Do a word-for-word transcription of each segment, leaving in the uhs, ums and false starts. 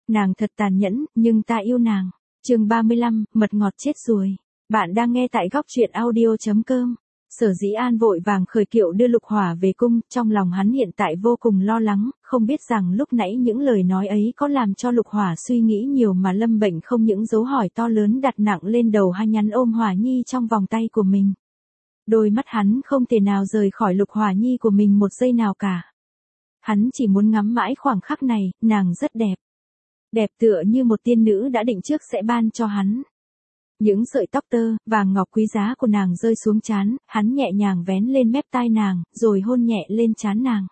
Nàng thật tàn nhẫn, nhưng ta yêu nàng. Chương ba mươi lăm, mật ngọt chết ruồi. Bạn đang nghe tại góc truyện audio chấm com. Sở Dĩ An vội vàng khởi kiệu đưa Lục Hỏa về cung, trong lòng hắn hiện tại vô cùng lo lắng, không biết rằng lúc nãy những lời nói ấy có làm cho Lục Hỏa suy nghĩ nhiều mà lâm bệnh không, những dấu hỏi to lớn đặt nặng lên đầu hai nhắn ôm Hỏa Nhi trong vòng tay của mình. Đôi mắt hắn không thể nào rời khỏi Lục Hỏa Nhi của mình một giây nào cả. Hắn chỉ muốn ngắm mãi khoảng khắc này, nàng rất đẹp. Đẹp tựa như một tiên nữ đã định trước sẽ ban cho hắn. Những sợi tóc tơ, vàng ngọc quý giá của nàng rơi xuống trán, hắn nhẹ nhàng vén lên mép tai nàng, rồi hôn nhẹ lên trán nàng.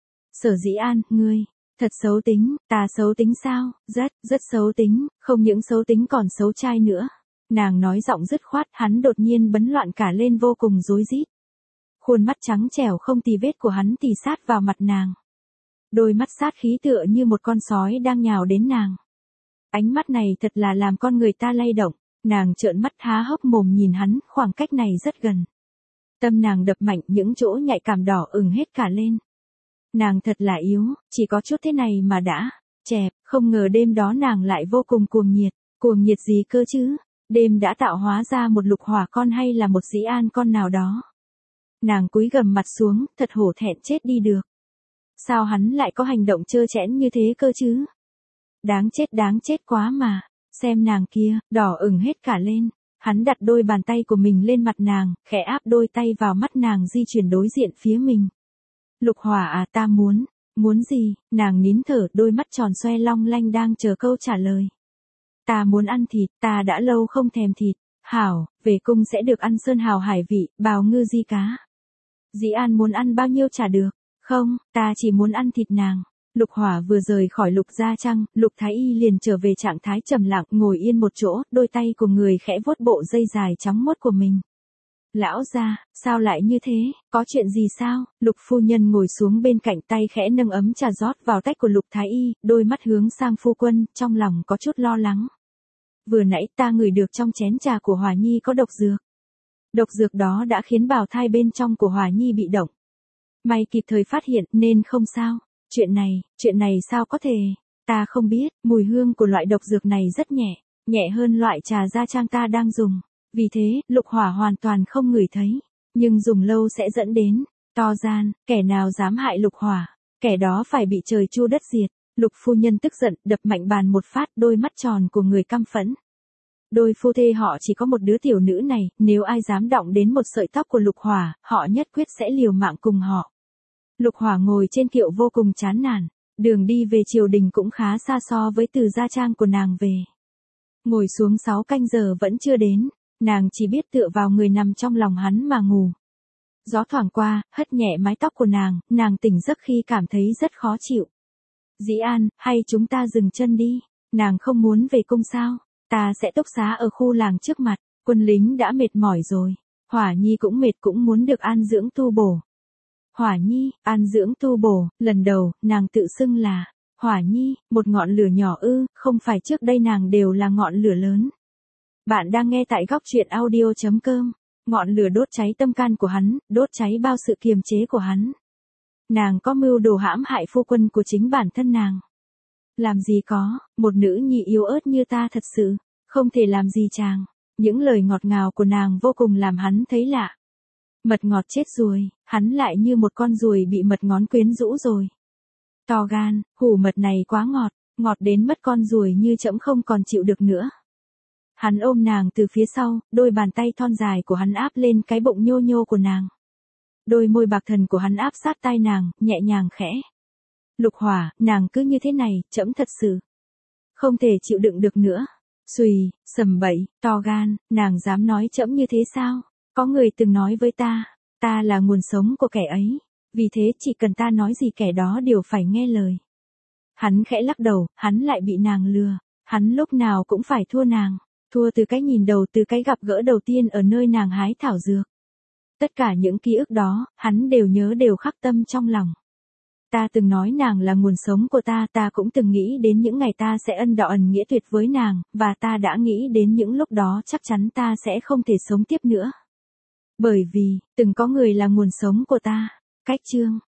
Sở Dĩ An, ngươi, thật xấu tính, ta xấu tính sao? Rất, rất xấu tính, không những xấu tính còn xấu trai nữa. Nàng nói giọng dứt khoát, hắn đột nhiên bấn loạn cả lên vô cùng rối rít. Khuôn mắt trắng trẻo không tì vết của hắn tì sát vào mặt nàng. Đôi mắt sát khí tựa như một con sói đang nhào đến nàng. Ánh mắt này thật là làm con người ta lay động. Nàng trợn mắt há hốc mồm nhìn hắn, khoảng cách này rất gần. Tâm nàng đập mạnh, những chỗ nhạy cảm đỏ ửng hết cả lên. Nàng thật là yếu, chỉ có chút thế này mà đã chẹp, không ngờ đêm đó nàng lại vô cùng cuồng nhiệt. Cuồng nhiệt gì cơ chứ? Đêm đã tạo hóa ra một Lục Hỏa con hay là một Dĩ An con nào đó. Nàng cúi gằm mặt xuống, thật hổ thẹn chết đi được. Sao hắn lại có hành động trơ trẽn như thế cơ chứ? Đáng chết đáng chết quá mà. Xem nàng kia, đỏ ửng hết cả lên. Hắn đặt đôi bàn tay của mình lên mặt nàng, khẽ áp đôi tay vào mắt nàng di chuyển đối diện phía mình. Lục Hỏa à, ta muốn, muốn gì? Nàng nín thở, đôi mắt tròn xoe long lanh đang chờ câu trả lời. Ta muốn ăn thịt, ta đã lâu không thèm thịt. Hảo, về cung sẽ được ăn sơn hào hải vị, bào ngư di cá. Dĩ An muốn ăn bao nhiêu trả được? Không, ta chỉ muốn ăn thịt nàng. Lục Hỏa vừa rời khỏi Lục Gia Trang, Lục Thái Y liền trở về trạng thái trầm lặng, ngồi yên một chỗ, đôi tay của người khẽ vuốt bộ dây dài trắng muốt của mình. Lão gia, sao lại như thế, có chuyện gì sao? Lục phu nhân ngồi xuống bên cạnh, tay khẽ nâng ấm trà rót vào tách của Lục Thái Y, đôi mắt hướng sang phu quân, trong lòng có chút lo lắng. Vừa nãy ta ngửi được trong chén trà của Hỏa Nhi có độc dược. Độc dược đó đã khiến bào thai bên trong của Hỏa Nhi bị động. May kịp thời phát hiện nên không sao. Chuyện này, chuyện này sao có thể? Ta không biết, mùi hương của loại độc dược này rất nhẹ, nhẹ hơn loại trà Gia Trang ta đang dùng. Vì thế, Lục Hỏa hoàn toàn không ngửi thấy, nhưng dùng lâu sẽ dẫn đến to gian, kẻ nào dám hại Lục Hỏa, kẻ đó phải bị trời chu đất diệt. Lục phu nhân tức giận, đập mạnh bàn một phát, đôi mắt tròn của người căm phẫn. Đôi phu thê họ chỉ có một đứa tiểu nữ này, nếu ai dám động đến một sợi tóc của Lục Hỏa, họ nhất quyết sẽ liều mạng cùng họ. Lục Hỏa ngồi trên kiệu vô cùng chán nản, đường đi về triều đình cũng khá xa so với từ Gia Trang của nàng về. Ngồi xuống sáu canh giờ vẫn chưa đến, nàng chỉ biết tựa vào người nằm trong lòng hắn mà ngủ. Gió thoảng qua, hất nhẹ mái tóc của nàng, nàng tỉnh giấc khi cảm thấy rất khó chịu. Dĩ An, hay chúng ta dừng chân đi, nàng không muốn về cung sao, ta sẽ túc xá ở khu làng trước mặt, quân lính đã mệt mỏi rồi, Hỏa Nhi cũng mệt, cũng muốn được an dưỡng tu bổ. Hỏa Nhi, an dưỡng tu bổ, lần đầu, nàng tự xưng là Hỏa Nhi, một ngọn lửa nhỏ ư, không phải trước đây nàng đều là ngọn lửa lớn. Bạn đang nghe tại góc truyện audio chấm com, ngọn lửa đốt cháy tâm can của hắn, đốt cháy bao sự kiềm chế của hắn. Nàng có mưu đồ hãm hại phu quân của chính bản thân nàng. Làm gì có, một nữ nhi yếu ớt như ta thật sự, không thể làm gì chàng. Những lời ngọt ngào của nàng vô cùng làm hắn thấy lạ. Mật ngọt chết ruồi, hắn lại như một con ruồi bị mật ngón quyến rũ rồi. To gan, hủ mật này quá ngọt, ngọt đến mất con ruồi như trẫm không còn chịu được nữa. Hắn ôm nàng từ phía sau, đôi bàn tay thon dài của hắn áp lên cái bụng nhô nhô của nàng. Đôi môi bạc thần của hắn áp sát tai nàng, nhẹ nhàng khẽ. Lục Hỏa, nàng cứ như thế này, trẫm thật sự không thể chịu đựng được nữa. Xùy, sầm bậy, to gan, nàng dám nói trẫm như thế sao? Có người từng nói với ta, ta là nguồn sống của kẻ ấy, vì thế chỉ cần ta nói gì kẻ đó đều phải nghe lời. Hắn khẽ lắc đầu, hắn lại bị nàng lừa, hắn lúc nào cũng phải thua nàng, thua từ cái nhìn đầu, từ cái gặp gỡ đầu tiên ở nơi nàng hái thảo dược. Tất cả những ký ức đó, hắn đều nhớ, đều khắc tâm trong lòng. Ta từng nói nàng là nguồn sống của ta, ta cũng từng nghĩ đến những ngày ta sẽ ân đọ ẩn nghĩa tuyệt với nàng, và ta đã nghĩ đến những lúc đó chắc chắn ta sẽ không thể sống tiếp nữa. Bởi vì, từng có người là nguồn sống của ta. Cách chương